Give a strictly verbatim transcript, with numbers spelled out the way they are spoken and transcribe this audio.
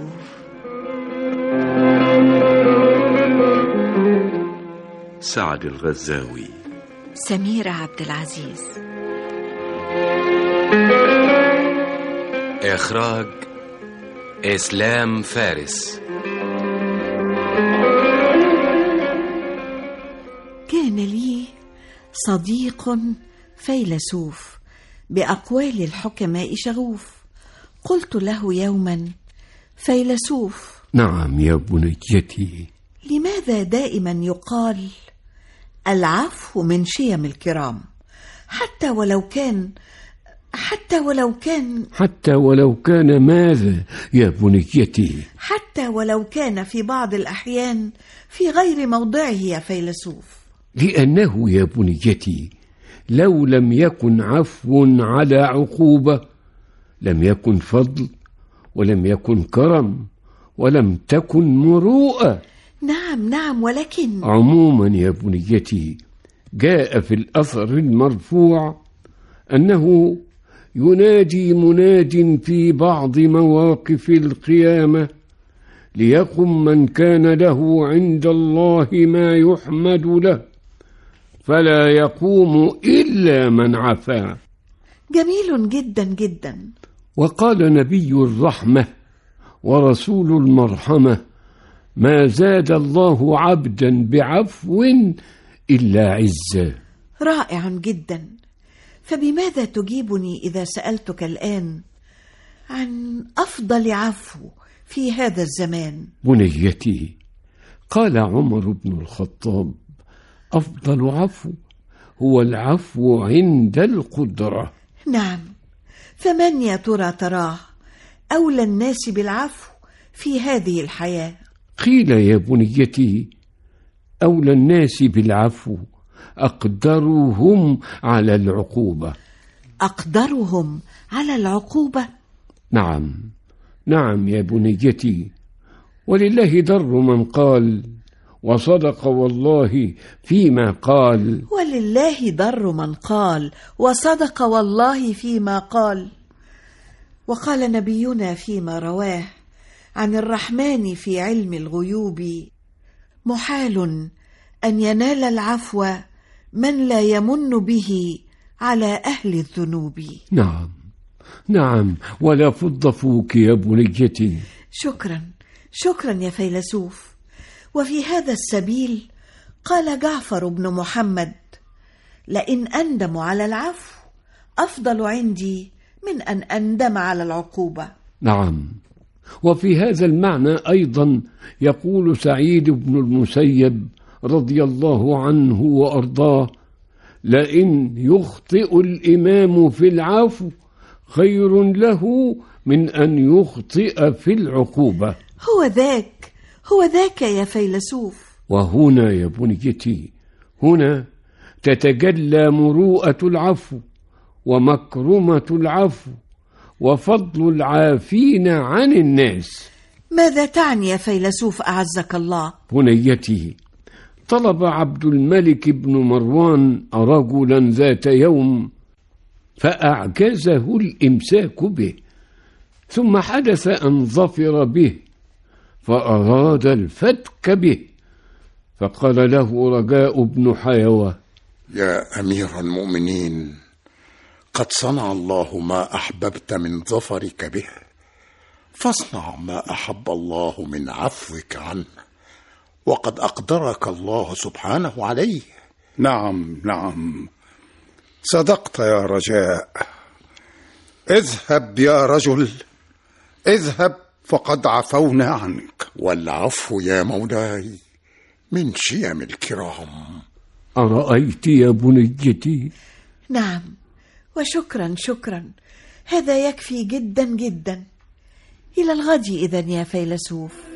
فيلسوف. سعد الغزاوي. سميرة عبد العزيز. إخراج إسلام فارس. كان لي صديق فيلسوف بأقوال الحكماء شغوف. قلت له يوما: فيلسوف. نعم يا بنيتي. لماذا دائما يقال العفو من شيم الكرام، حتى ولو كان حتى ولو كان حتى ولو كان ماذا يا بنيتي؟ حتى ولو كان في بعض الأحيان في غير موضعه يا فيلسوف. لأنه يا بنيتي لو لم يكن عفو على عقوبة لم يكن فضل، ولم يكن كرم، ولم تكن مروءة. نعم نعم، ولكن عموما يا بنيتي جاء في الأثر المرفوع أنه ينادي مناد في بعض مواقف القيامة: ليقم من كان له عند الله ما يحمد له، فلا يقوم إلا من عفا. جميل جدا جدا. وقال نبي الرحمة ورسول المرحمة: ما زاد الله عبدا بعفو إلا عزا. رائع جدا. فبماذا تجيبني إذا سألتك الآن عن أفضل عفو في هذا الزمان؟ بنيتي، قال عمر بن الخطاب: أفضل عفو هو العفو عند القدرة. نعم، فمن يا ترى تراه أولى الناس بالعفو في هذه الحياة؟ قيل يا بنيتي: أولى الناس بالعفو أقدرهم على العقوبة. أقدرهم على العقوبة؟ نعم نعم يا بنيتي، ولله در من قال، وصدق والله فيما قال. ولله در من قال وصدق والله فيما قال. وقال نبينا فيما رواه عن الرحمن في علم الغيوب: محال أن ينال العفو من لا يمن به على أهل الذنوب. نعم نعم، ولا فض فوك يا بنيتي. شكرا شكرا يا فيلسوف. وفي هذا السبيل قال جعفر بن محمد: لئن أندم على العفو أفضل عندي من أن أندم على العقوبة. نعم، وفي هذا المعنى أيضا يقول سعيد بن المسيب رضي الله عنه وأرضاه: لئن يخطئ الإمام في العفو خير له من أن يخطئ في العقوبة. هو ذاك هو ذاك يا فيلسوف. وهنا يا بنيتي، هنا تتجلى مروءة العفو ومكرمة العفو وفضل العافين عن الناس. ماذا تعني يا فيلسوف أعزك الله؟ بنيتي، طلب عبد الملك بن مروان رجلا ذات يوم فأعجزه الإمساك به، ثم حدث أن ظفر به فأراد الفتك به، فقال له رجاء بن حيوة: يا أمير المؤمنين، قد صنع الله ما أحببت من ظفرك به، فاصنع ما أحب الله من عفوك عنه، وقد أقدرك الله سبحانه عليه. نعم نعم، صدقت يا رجاء. اذهب يا رجل، اذهب، فقد عفونا عنك. والعفو يا مولاي من شيم الكرام. أرأيت يا بنيتي؟ نعم، وشكرا شكرا، هذا يكفي جدا جدا. إلى الغد إذن يا فيلسوف.